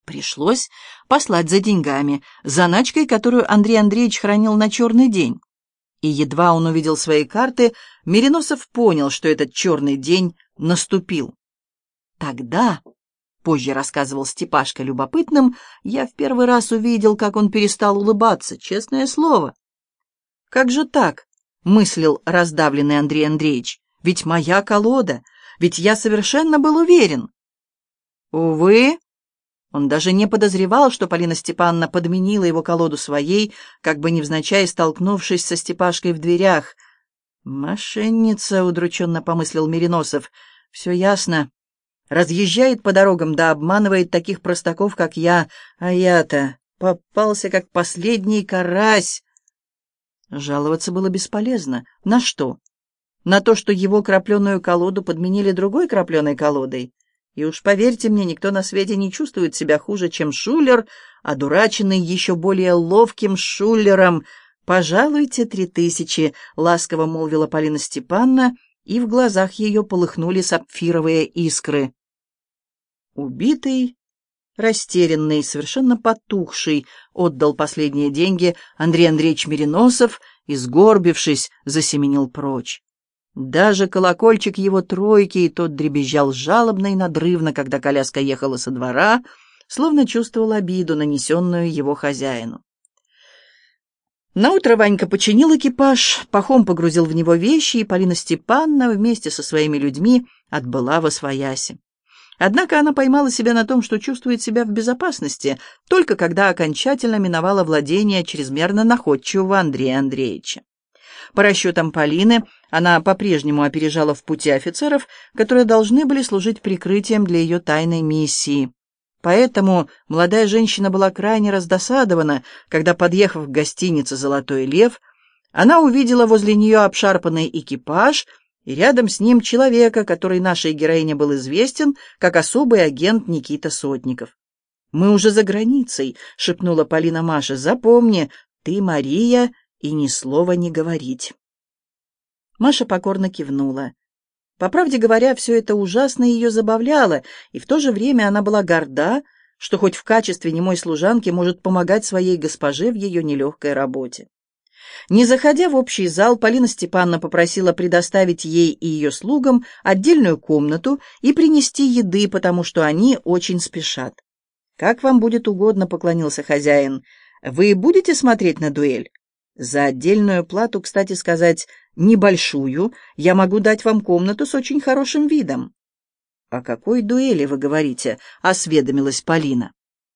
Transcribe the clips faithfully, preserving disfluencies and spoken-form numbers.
Пришлось послать за деньгами, заначкой, которую Андрей Андреевич хранил на черный день. И едва он увидел свои карты, Мериносов понял, что этот черный день наступил. Тогда, позже рассказывал Степашка любопытным, я в первый раз увидел, как он перестал улыбаться, честное слово. «Как же так?» — мыслил раздавленный Андрей Андреевич. «Ведь моя колода, ведь я совершенно был уверен». Увы, он даже не подозревал, что Полина Степановна подменила его колоду своей, как бы невзначай столкнувшись со Степашкой в дверях. «Мошенница», — удрученно помыслил Мериносов, — «все ясно. Разъезжает по дорогам да обманывает таких простаков, как я, а я-то попался, как последний карась». Жаловаться было бесполезно. На что? На то, что его крапленую колоду подменили другой крапленой колодой? И уж поверьте мне, никто на свете не чувствует себя хуже, чем шулер, одураченный еще более ловким шулером. «Пожалуйте три тысячи», — ласково молвила Полина Степановна, и в глазах ее полыхнули сапфировые искры. Убитый, растерянный, совершенно потухший, отдал последние деньги Андрей Андреевич Мериносов и, сгорбившись, засеменил прочь. Даже колокольчик его тройки, и тот дребезжал жалобно и надрывно, когда коляска ехала со двора, словно чувствовал обиду, нанесенную его хозяину. Наутро Ванька починил экипаж, Пахом погрузил в него вещи, и Полина Степановна вместе со своими людьми отбыла восвояси. Однако она поймала себя на том, что чувствует себя в безопасности, только когда окончательно миновала владение чрезмерно находчивого Андрея Андреевича. По расчетам Полины, она по-прежнему опережала в пути офицеров, которые должны были служить прикрытием для ее тайной миссии. Поэтому молодая женщина была крайне раздосадована, когда, подъехав к гостинице «Золотой лев», она увидела возле нее обшарпанный экипаж и рядом с ним человека, который нашей героине был известен как особый агент Никита Сотников. «Мы уже за границей», — шепнула Полина Маше. «Запомни, ты Мария, и ни слова не говорить». Маша покорно кивнула. По правде говоря, все это ужасно ее забавляло, и в то же время она была горда, что хоть в качестве немой служанки может помогать своей госпоже в ее нелегкой работе. Не заходя в общий зал, Полина Степановна попросила предоставить ей и ее слугам отдельную комнату и принести еды, потому что они очень спешат. «Как вам будет угодно», — поклонился хозяин. «Вы будете смотреть на дуэль? За отдельную плату, кстати сказать, небольшую, я могу дать вам комнату с очень хорошим видом». «О какой дуэли вы говорите?» — осведомилась Полина.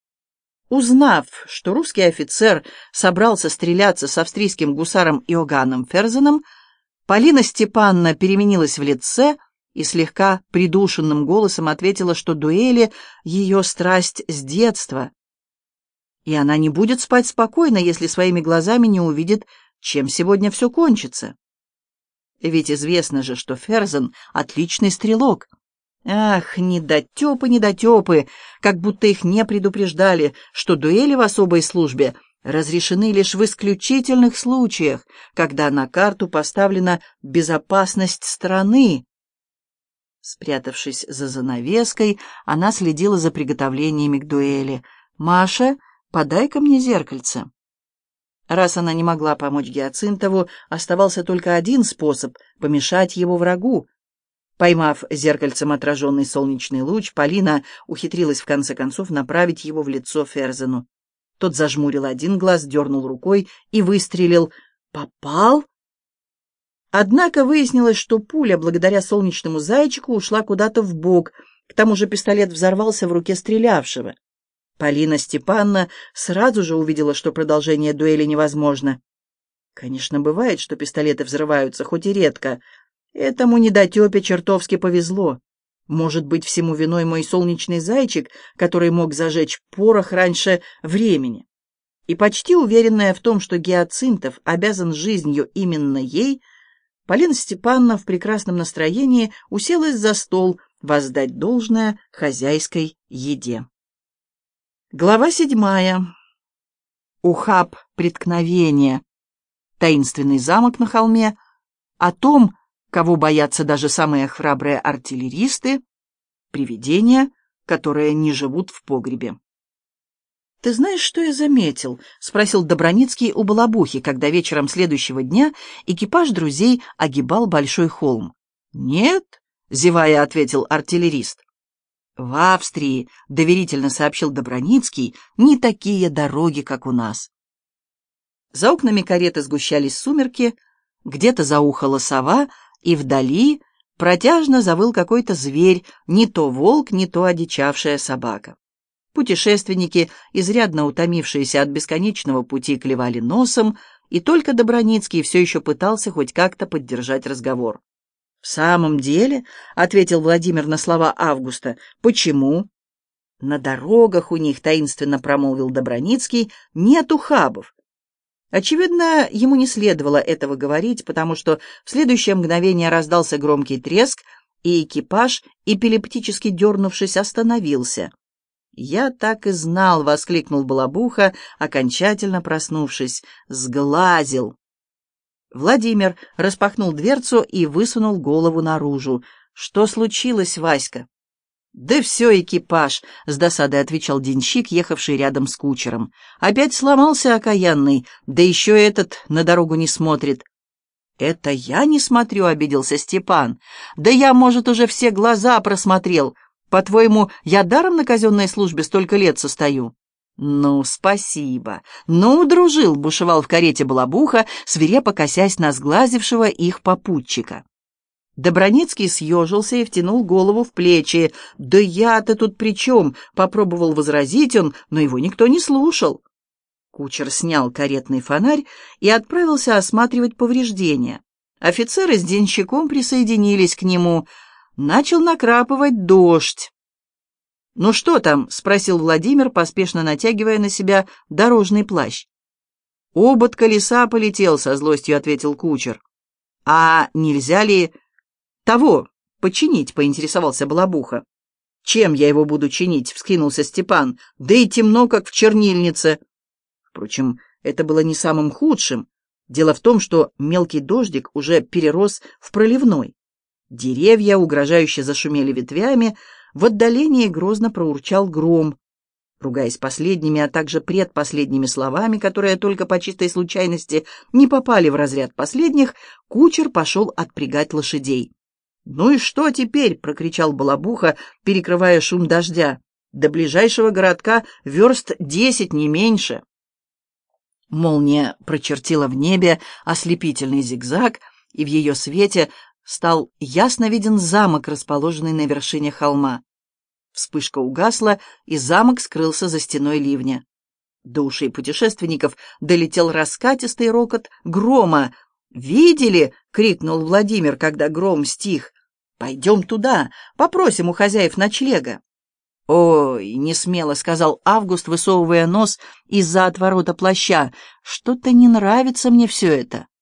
Узнав, что русский офицер собрался стреляться с австрийским гусаром Иоганном Ферзеном, Полина Степановна переменилась в лице и слегка придушенным голосом ответила, что дуэли — ее страсть с детства, и она не будет спать спокойно, если своими глазами не увидит, чем сегодня все кончится. Ведь известно же, что Ферзен — отличный стрелок. Ах, недотепы, недотепы, как будто их не предупреждали, что дуэли в особой службе разрешены лишь в исключительных случаях, когда на карту поставлена безопасность страны. Спрятавшись за занавеской, она следила за приготовлениями к дуэли. «Маша, подай-ка мне зеркальце». Раз она не могла помочь Гиацинтову, оставался только один способ — помешать его врагу. Поймав зеркальцем отраженный солнечный луч, Полина ухитрилась в конце концов направить его в лицо Ферзену. Тот зажмурил один глаз, дернул рукой и выстрелил. «Попал?» Однако выяснилось, что пуля, благодаря солнечному зайчику, ушла куда-то вбок. К тому же пистолет взорвался в руке стрелявшего. Полина Степановна сразу же увидела, что продолжение дуэли невозможно. Конечно, бывает, что пистолеты взрываются, хоть и редко. Этому недотепе чертовски повезло. Может быть, всему виной мой солнечный зайчик, который мог зажечь порох раньше времени. И почти уверенная в том, что Гиацинтов обязан жизнью именно ей, Полина Степановна в прекрасном настроении уселась за стол воздать должное хозяйской еде. Глава седьмая. Ухаб преткновения. Таинственный замок на холме. О том, кого боятся даже самые храбрые артиллеристы. Привидения, которые не живут в погребе. «Ты знаешь, что я заметил?» — спросил Доброницкий у Балабухи, когда вечером следующего дня экипаж друзей огибал большой холм. «Нет», — зевая ответил артиллерист. «В Австрии, — доверительно сообщил Доброницкий, — не такие дороги, как у нас». За окнами кареты сгущались сумерки, где-то заухала сова, и вдали протяжно завыл какой-то зверь, не то волк, не то одичавшая собака. Путешественники, изрядно утомившиеся от бесконечного пути, клевали носом, и только Доброницкий все еще пытался хоть как-то поддержать разговор. «В самом деле, — ответил Владимир на слова Августа, — почему?» «На дорогах у них, — таинственно промолвил Доброницкий, — нет ухабов». Очевидно, ему не следовало этого говорить, потому что в следующее мгновение раздался громкий треск, и экипаж, эпилептически дернувшись, остановился. «Я так и знал!» — воскликнул Балабуха, окончательно проснувшись. «Сглазил!» Владимир распахнул дверцу и высунул голову наружу. «Что случилось, Васька?» «Да все, экипаж!» — с досадой отвечал денщик, ехавший рядом с кучером. «Опять сломался окаянный, да еще этот на дорогу не смотрит». «Это я не смотрю», — обиделся Степан. «Да я, может, уже все глаза просмотрел. По-твоему, я даром на казенной службе столько лет состою?» «Ну, спасибо. Ну, удружил», — бушевал в карете Балабуха, свирепо косясь на сглазившего их попутчика. Доброницкий съежился и втянул голову в плечи. «Да я-то тут при чем?» — попробовал возразить он, но его никто не слушал. Кучер снял каретный фонарь и отправился осматривать повреждения. Офицеры с денщиком присоединились к нему. Начал накрапывать дождь. «Ну что там?» — спросил Владимир, поспешно натягивая на себя дорожный плащ. «Обод колеса полетел», — со злостью ответил кучер. «А нельзя ли того починить?» — поинтересовался Балабуха. «Чем я его буду чинить?» — вскинулся Степан. «Да и темно, как в чернильнице». Впрочем, это было не самым худшим. Дело в том, что мелкий дождик уже перерос в проливной. Деревья угрожающе зашумели ветвями, в отдалении грозно проурчал гром. Ругаясь последними, а также предпоследними словами, которые только по чистой случайности не попали в разряд последних, кучер пошел отпрягать лошадей. «Ну и что теперь?» — прокричал Балабуха, перекрывая шум дождя. «До ближайшего городка верст десять, не меньше». Молния прочертила в небе ослепительный зигзаг, и в ее свете стал ясно виден замок, расположенный на вершине холма. Вспышка угасла, и замок скрылся за стеной ливня. До ушей путешественников долетел раскатистый рокот грома. «Видели?» — крикнул Владимир, когда гром стих. «Пойдем туда, попросим у хозяев ночлега». «Ой!» — несмело сказал Август, высовывая нос из-за отворота плаща. «Что-то не нравится мне все это».